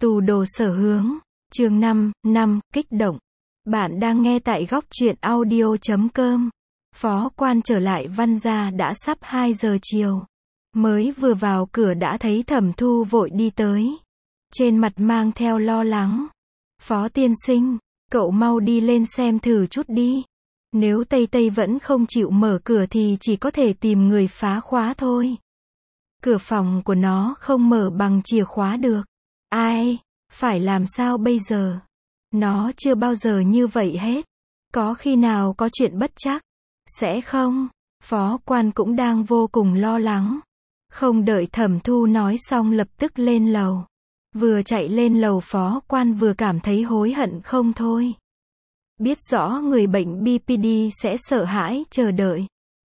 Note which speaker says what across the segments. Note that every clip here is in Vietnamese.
Speaker 1: Tù đồ sở hướng. Chương 5, kích động. Bạn đang nghe tại góc truyện audio.com. Phó quan trở lại Văn gia đã sắp 2 giờ chiều. Mới vừa vào cửa đã thấy Thẩm Thu vội đi tới. Trên mặt mang theo lo lắng. Phó tiên sinh, cậu mau đi lên xem thử chút đi. Nếu Tây Tây vẫn không chịu mở cửa thì chỉ có thể tìm người phá khóa thôi. Cửa phòng của nó không mở bằng chìa khóa được. Ai, phải làm sao bây giờ? Nó chưa bao giờ như vậy hết. Có khi nào có chuyện bất trắc? Sẽ không? Phó quan cũng đang vô cùng lo lắng. Không đợi Thẩm Thu nói xong lập tức lên lầu. Vừa chạy lên lầu phó quan vừa cảm thấy hối hận không thôi. Biết rõ người bệnh BPD sẽ sợ hãi chờ đợi.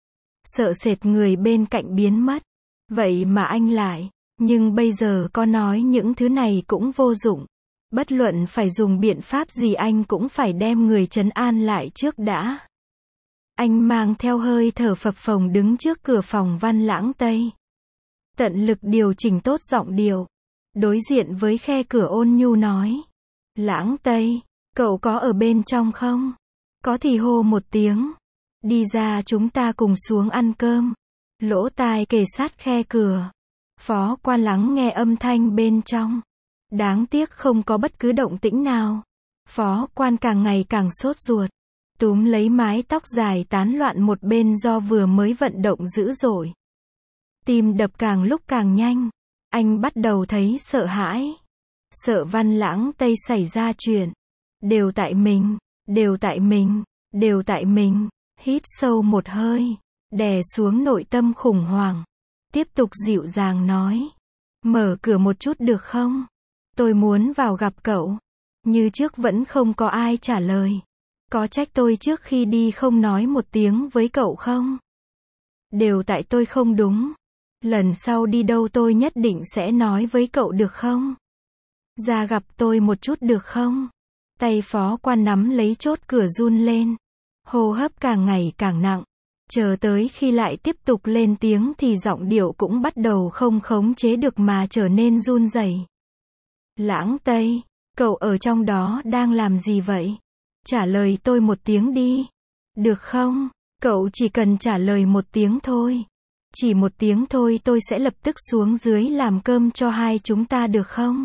Speaker 1: Sợ sệt người bên cạnh biến mất. Vậy mà anh lại. Nhưng bây giờ có nói những thứ này cũng vô dụng. Bất luận phải dùng biện pháp gì anh cũng phải đem người trấn an lại trước đã. Anh mang theo hơi thở phập phồng đứng trước cửa phòng Văn Lãng Tây. Tận lực điều chỉnh tốt giọng điệu. Đối diện với khe cửa ôn nhu nói. Lãng Tây, cậu có ở bên trong không? Có thì hô một tiếng. Đi ra chúng ta cùng xuống ăn cơm. Lỗ tai kề sát khe cửa. Phó quan lắng nghe âm thanh bên trong. Đáng tiếc không có bất cứ động tĩnh nào. Phó quan càng ngày càng sốt ruột. Túm lấy mái tóc dài tán loạn một bên do vừa mới vận động dữ dội. Tim đập càng lúc càng nhanh. Anh bắt đầu thấy sợ hãi. Sợ Văn Lãng Tây xảy ra chuyện. Đều tại mình, đều tại mình, đều tại mình. Hít sâu một hơi. Đè xuống nội tâm khủng hoảng. Tiếp tục dịu dàng nói. Mở cửa một chút được không? Tôi muốn vào gặp cậu. Như trước vẫn không có ai trả lời. Có trách tôi trước khi đi không nói một tiếng với cậu không? Đều tại tôi không đúng. Lần sau đi đâu tôi nhất định sẽ nói với cậu được không? Ra gặp tôi một chút được không? Tay phó quan nắm lấy chốt cửa run lên. Hô hấp càng ngày càng nặng. Chờ tới khi lại tiếp tục lên tiếng thì giọng điệu cũng bắt đầu không khống chế được mà trở nên run rẩy. Lãng Tây, cậu ở trong đó đang làm gì vậy? Trả lời tôi một tiếng đi. Được không? Cậu chỉ cần trả lời một tiếng thôi. Chỉ một tiếng thôi tôi sẽ lập tức xuống dưới làm cơm cho hai chúng ta được không?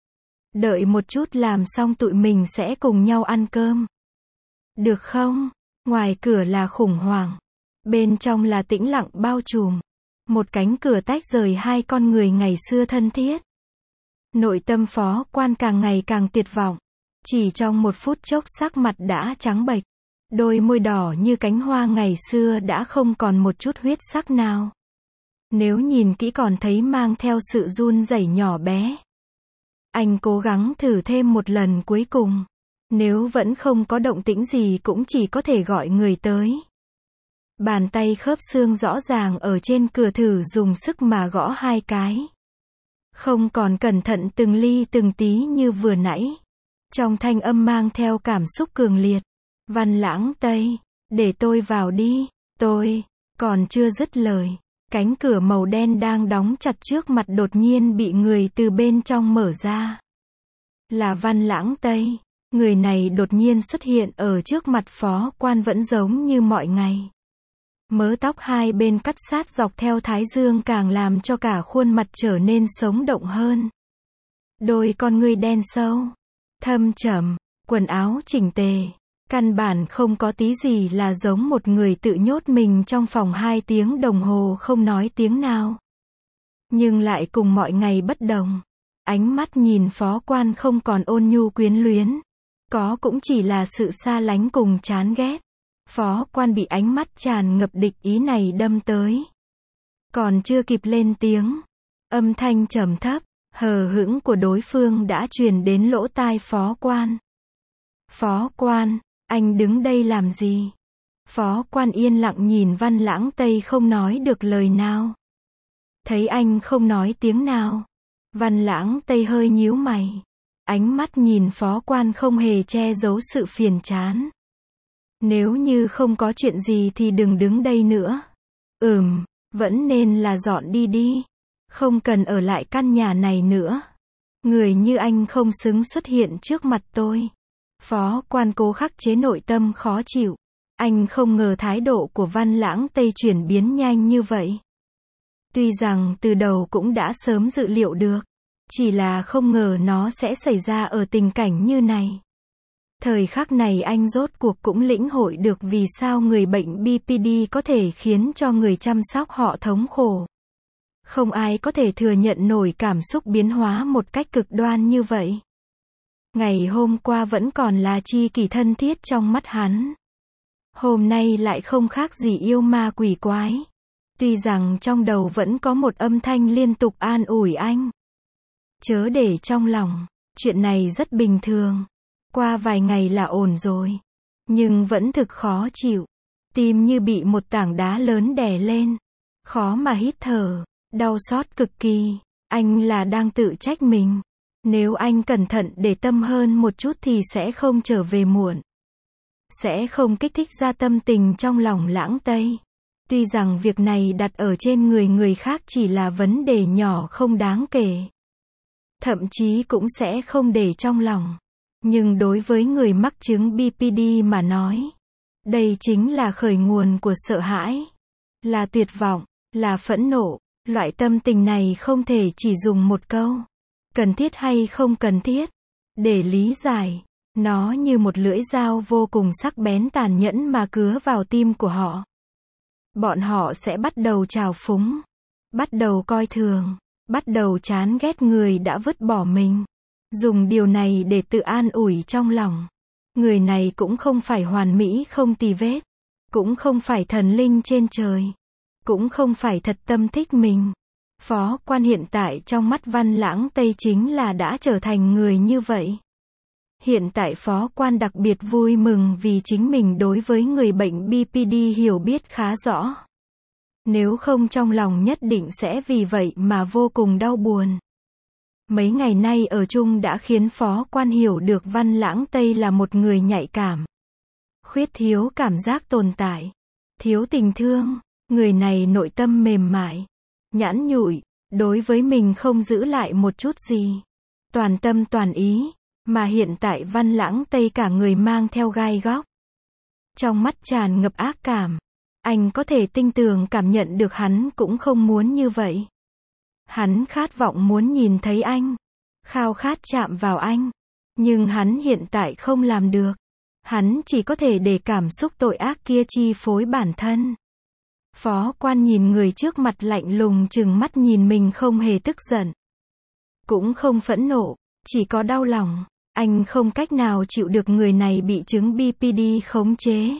Speaker 1: Đợi một chút làm xong tụi mình sẽ cùng nhau ăn cơm. Được không? Ngoài cửa là khủng hoảng. Bên trong là tĩnh lặng bao trùm. Một cánh cửa tách rời hai con người ngày xưa thân thiết. Nội tâm phó quan càng ngày càng tuyệt vọng. Chỉ trong một phút chốc sắc mặt đã trắng bệch. Đôi môi đỏ như cánh hoa ngày xưa đã không còn một chút huyết sắc nào. Nếu nhìn kỹ còn thấy mang theo sự run rẩy nhỏ bé. Anh cố gắng thử thêm một lần cuối cùng. Nếu vẫn không có động tĩnh gì cũng chỉ có thể gọi người tới. Bàn tay khớp xương rõ ràng ở trên cửa thử dùng sức mà gõ hai cái. Không còn cẩn thận từng ly từng tí như vừa nãy. Trong thanh âm mang theo cảm xúc cường liệt. Văn Lãng Tây, để tôi vào đi, tôi, còn chưa dứt lời. Cánh cửa màu đen đang đóng chặt trước mặt đột nhiên bị người từ bên trong mở ra. Là Văn Lãng Tây. Người này đột nhiên xuất hiện ở trước mặt phó quan vẫn giống như mọi ngày. Mớ tóc hai bên cắt sát dọc theo thái dương càng làm cho cả khuôn mặt trở nên sống động hơn. Đôi con ngươi đen sâu, thâm trầm, quần áo chỉnh tề. Căn bản không có tí gì là giống một người tự nhốt mình trong phòng 2 tiếng đồng hồ không nói tiếng nào. Nhưng lại cùng mọi ngày bất đồng. Ánh mắt nhìn phó quan không còn ôn nhu quyến luyến. Có cũng chỉ là sự xa lánh cùng chán ghét. Phó quan bị ánh mắt tràn ngập địch ý này đâm tới. Còn chưa kịp lên tiếng. Âm thanh trầm thấp, hờ hững của đối phương đã truyền đến lỗ tai phó quan. Phó quan, anh đứng đây làm gì? Phó quan yên lặng nhìn Văn Lãng Tây không nói được lời nào. Thấy anh không nói tiếng nào. Văn Lãng Tây hơi nhíu mày. Ánh mắt nhìn phó quan không hề che giấu sự phiền chán. Nếu như không có chuyện gì thì đừng đứng đây nữa. Vẫn nên là dọn đi đi. Không cần ở lại căn nhà này nữa. Người như anh không xứng xuất hiện trước mặt tôi. Phó Quan cố khắc chế nội tâm khó chịu. Anh không ngờ thái độ của Văn Lãng Tây chuyển biến nhanh như vậy. Tuy rằng từ đầu cũng đã sớm dự liệu được. Chỉ là không ngờ nó sẽ xảy ra ở tình cảnh như này. Thời khắc này anh rốt cuộc cũng lĩnh hội được vì sao người bệnh BPD có thể khiến cho người chăm sóc họ thống khổ. Không ai có thể thừa nhận nổi cảm xúc biến hóa một cách cực đoan như vậy. Ngày hôm qua vẫn còn là tri kỷ thân thiết trong mắt hắn. Hôm nay lại không khác gì yêu ma quỷ quái. Tuy rằng trong đầu vẫn có một âm thanh liên tục an ủi anh. Chớ để trong lòng, chuyện này rất bình thường. Qua vài ngày là ổn rồi. Nhưng vẫn thực khó chịu. Tim như bị một tảng đá lớn đè lên. Khó mà hít thở. Đau xót cực kỳ. Anh là đang tự trách mình. Nếu anh cẩn thận để tâm hơn một chút thì sẽ không trở về muộn. Sẽ không kích thích ra tâm tình trong lòng Lãng Tây. Tuy rằng việc này đặt ở trên người khác chỉ là vấn đề nhỏ không đáng kể. Thậm chí cũng sẽ không để trong lòng. Nhưng đối với người mắc chứng BPD mà nói, đây chính là khởi nguồn của sợ hãi, là tuyệt vọng, là phẫn nộ. Loại tâm tình này không thể chỉ dùng một câu, cần thiết hay không cần thiết, để lý giải. Nó như một lưỡi dao vô cùng sắc bén tàn nhẫn mà cứa vào tim của họ. Bọn họ sẽ bắt đầu trào phúng, bắt đầu coi thường, bắt đầu chán ghét người đã vứt bỏ mình. Dùng điều này để tự an ủi trong lòng. Người này cũng không phải hoàn mỹ không tì vết, cũng không phải thần linh trên trời, cũng không phải thật tâm thích mình. Phó Quan hiện tại trong mắt Văn Lãng Tây chính là đã trở thành người như vậy. Hiện tại Phó Quan đặc biệt vui mừng vì chính mình đối với người bệnh BPD hiểu biết khá rõ. Nếu không trong lòng nhất định sẽ vì vậy mà vô cùng đau buồn. Mấy ngày nay ở chung đã khiến Phó Quan hiểu được Văn Lãng Tây là một người nhạy cảm. Khuyết thiếu cảm giác tồn tại. Thiếu tình thương. Người này nội tâm mềm mại. Nhẵn nhụi. Đối với mình không giữ lại một chút gì. Toàn tâm toàn ý. Mà hiện tại Văn Lãng Tây cả người mang theo gai góc. Trong mắt tràn ngập ác cảm. Anh có thể tinh tường cảm nhận được hắn cũng không muốn như vậy. Hắn khát vọng muốn nhìn thấy anh. Khao khát chạm vào anh. Nhưng hắn hiện tại không làm được. Hắn chỉ có thể để cảm xúc tội ác kia chi phối bản thân. Phó Quan nhìn người trước mặt lạnh lùng trừng mắt nhìn mình không hề tức giận. Cũng không phẫn nộ. Chỉ có đau lòng. Anh không cách nào chịu được người này bị chứng BPD khống chế.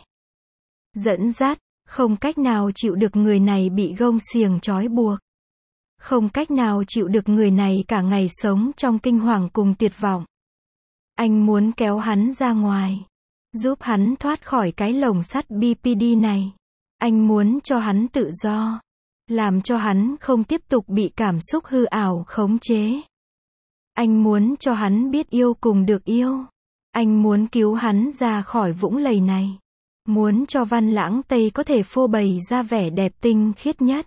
Speaker 1: Dẫn dắt. Không cách nào chịu được người này bị gông xiềng trói buộc. Không cách nào chịu được người này cả ngày sống trong kinh hoàng cùng tuyệt vọng. Anh muốn kéo hắn ra ngoài. Giúp hắn thoát khỏi cái lồng sắt BPD này. Anh muốn cho hắn tự do. Làm cho hắn không tiếp tục bị cảm xúc hư ảo khống chế. Anh muốn cho hắn biết yêu cùng được yêu. Anh muốn cứu hắn ra khỏi vũng lầy này. Muốn cho Văn Lãng Tây có thể phô bày ra vẻ đẹp tinh khiết nhất.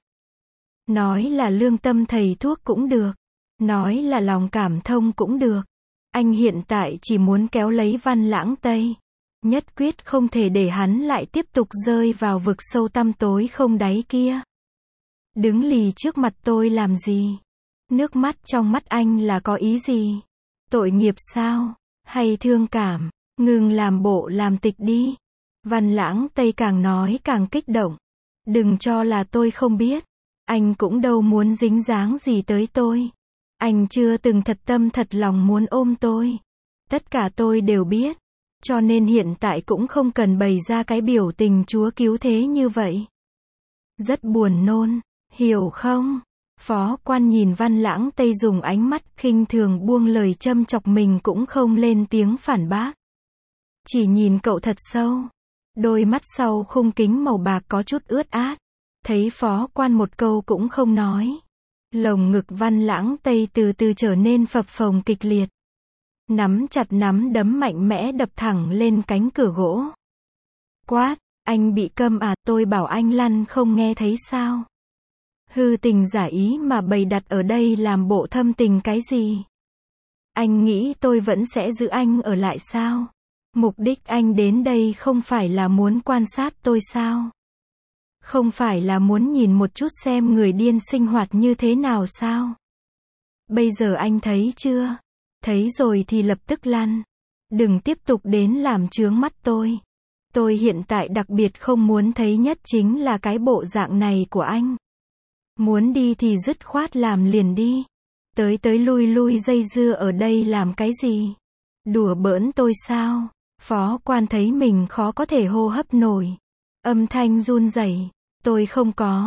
Speaker 1: Nói là lương tâm thầy thuốc cũng được. Nói là lòng cảm thông cũng được. Anh hiện tại chỉ muốn kéo lấy Văn Lãng Tây. Nhất quyết không thể để hắn lại tiếp tục rơi vào vực sâu tăm tối không đáy kia. Đứng lì trước mặt tôi làm gì? Nước mắt trong mắt anh là có ý gì? Tội nghiệp sao? Hay thương cảm? Ngừng làm bộ làm tịch đi. Văn Lãng Tây càng nói càng kích động. Đừng cho là tôi không biết. Anh cũng đâu muốn dính dáng gì tới tôi. Anh chưa từng thật tâm thật lòng muốn ôm tôi. Tất cả tôi đều biết. Cho nên hiện tại cũng không cần bày ra cái biểu tình Chúa cứu thế như vậy. Rất buồn nôn, hiểu không? Phó Quan nhìn Văn Lãng Tây dùng ánh mắt khinh thường buông lời châm chọc mình cũng không lên tiếng phản bác. Chỉ nhìn cậu thật sâu. Đôi mắt sau khung kính màu bạc có chút ướt át. Thấy Phó Quan một câu cũng không nói. Lồng ngực Văn Lãng Tây từ từ trở nên phập phồng kịch liệt. Nắm chặt nắm đấm mạnh mẽ đập thẳng lên cánh cửa gỗ. Quát, anh bị câm à, tôi bảo anh lăn không nghe thấy sao? Hư tình giả ý mà bày đặt ở đây làm bộ thâm tình cái gì? Anh nghĩ tôi vẫn sẽ giữ anh ở lại sao? Mục đích anh đến đây không phải là muốn quan sát tôi sao? Không phải là muốn nhìn một chút xem người điên sinh hoạt như thế nào sao? Bây giờ anh thấy chưa? Thấy rồi thì lập tức lăn. Đừng tiếp tục đến làm chướng mắt tôi. Tôi hiện tại đặc biệt không muốn thấy nhất chính là cái bộ dạng này của anh. Muốn đi thì dứt khoát làm liền đi. Tới tới lui lui dây dưa ở đây làm cái gì? Đùa bỡn tôi sao? Phó quan thấy mình khó có thể hô hấp nổi. Âm thanh run rẩy. Tôi không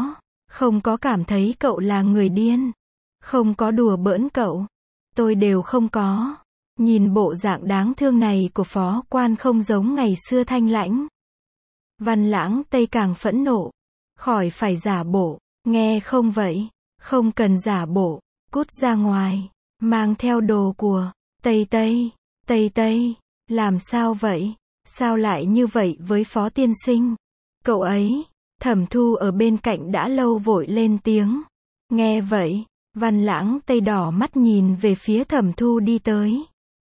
Speaker 1: có cảm thấy cậu là người điên. Không có đùa bỡn cậu. Tôi đều không có. Nhìn bộ dạng đáng thương này của phó quan không giống ngày xưa thanh lãnh. Văn Lãng Tây càng phẫn nộ. Khỏi phải giả bộ, nghe không vậy? Không cần giả bộ, cút ra ngoài, mang theo đồ của Tây Tây, làm sao vậy? Sao lại như vậy với phó tiên sinh? Cậu ấy, Thẩm Thu ở bên cạnh đã lâu vội lên tiếng. Nghe vậy, Văn Lãng Tây đỏ mắt nhìn về phía Thẩm Thu đi tới.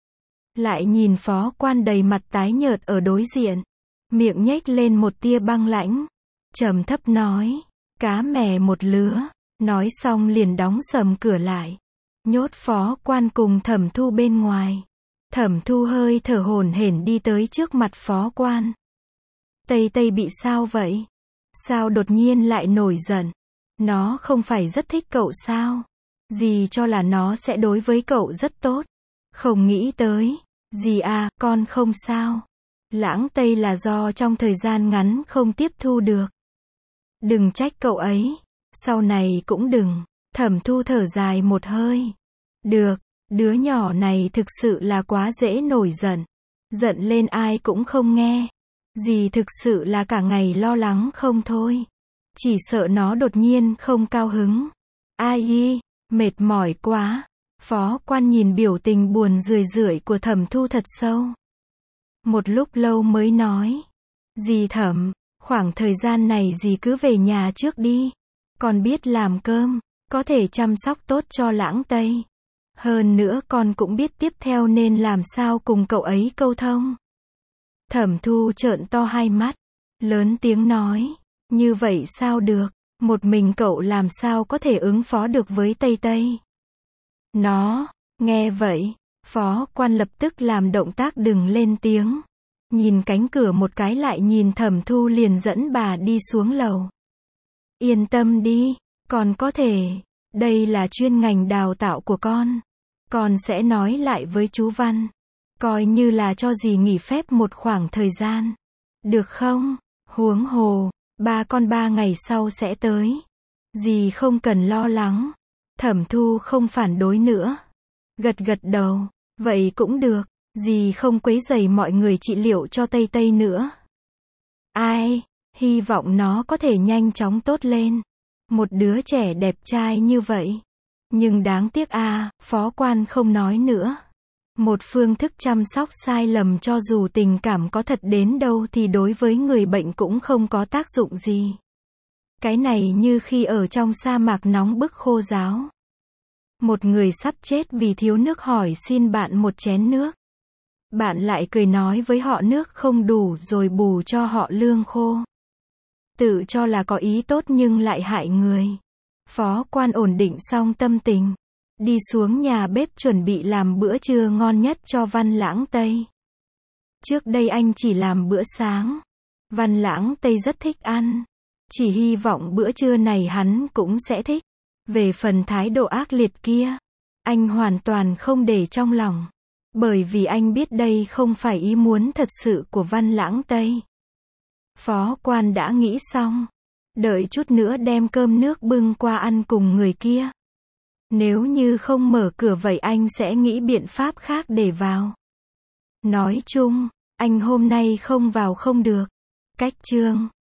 Speaker 1: Lại nhìn phó quan đầy mặt tái nhợt ở đối diện. Miệng nhếch lên một tia băng lãnh. Trầm thấp nói, cá mè một lứa. Nói xong liền đóng sầm cửa lại. Nhốt phó quan cùng Thẩm Thu bên ngoài. Thẩm Thu hơi thở hổn hển đi tới trước mặt phó quan. Tây bị sao vậy? Sao đột nhiên lại nổi giận? Nó không phải rất thích cậu sao? Dì cho là nó sẽ đối với cậu rất tốt. Không nghĩ tới. Dì à, con không sao. Lãng Tây là do trong thời gian ngắn không tiếp thu được. Đừng trách cậu ấy. Sau này cũng đừng. Thẩm Thu thở dài một hơi. Được, đứa nhỏ này thực sự là quá dễ nổi giận. Giận lên ai cũng không nghe. Dì thực sự là cả ngày lo lắng không thôi. Chỉ sợ nó đột nhiên không cao hứng. Ai, mệt mỏi quá. Phó quan nhìn biểu tình buồn rười rượi của Thẩm Thu thật sâu. Một lúc lâu mới nói. Dì Thẩm, khoảng thời gian này dì cứ về nhà trước đi. Con biết làm cơm, có thể chăm sóc tốt cho Lãng Tây. Hơn nữa con cũng biết tiếp theo nên làm sao cùng cậu ấy câu thông. Thẩm Thu trợn to hai mắt, lớn tiếng nói. Như vậy sao được, một mình cậu làm sao có thể ứng phó được với Tây. Nó, nghe vậy, phó quan lập tức làm động tác đừng lên tiếng. Nhìn cánh cửa một cái lại nhìn Thẩm Thu liền dẫn bà đi xuống lầu. Yên tâm đi, con có thể. Đây là chuyên ngành đào tạo của con. Con sẽ nói lại với chú Văn. Coi như là cho dì nghỉ phép một khoảng thời gian. Được không? Huống hồ, ba con 3 ngày sau sẽ tới. Dì không cần lo lắng. Thẩm Thu không phản đối nữa. Gật đầu. Vậy cũng được. Dì không quấy rầy mọi người trị liệu cho Tây nữa. Ai? Hy vọng nó có thể nhanh chóng tốt lên. Một đứa trẻ đẹp trai như vậy. Nhưng đáng tiếc phó quan không nói nữa. Một phương thức chăm sóc sai lầm cho dù tình cảm có thật đến đâu thì đối với người bệnh cũng không có tác dụng gì. Cái này như khi ở trong sa mạc nóng bức khô ráo. Một người sắp chết vì thiếu nước hỏi xin bạn một chén nước. Bạn lại cười nói với họ nước không đủ rồi bù cho họ lương khô. Tự cho là có ý tốt nhưng lại hại người. Phó quan ổn định xong tâm tình. Đi xuống nhà bếp chuẩn bị làm bữa trưa ngon nhất cho Văn Lãng Tây. Trước đây anh chỉ làm bữa sáng. Văn Lãng Tây rất thích ăn. Chỉ hy vọng bữa trưa này hắn cũng sẽ thích. Về phần thái độ ác liệt kia, anh hoàn toàn không để trong lòng. Bởi vì anh biết đây không phải ý muốn thật sự của Văn Lãng Tây. Phó quan đã nghĩ xong. Đợi chút nữa đem cơm nước bưng qua ăn cùng người kia. Nếu như không mở cửa vậy anh sẽ nghĩ biện pháp khác để vào. Nói chung, anh hôm nay không vào không được. Cách chương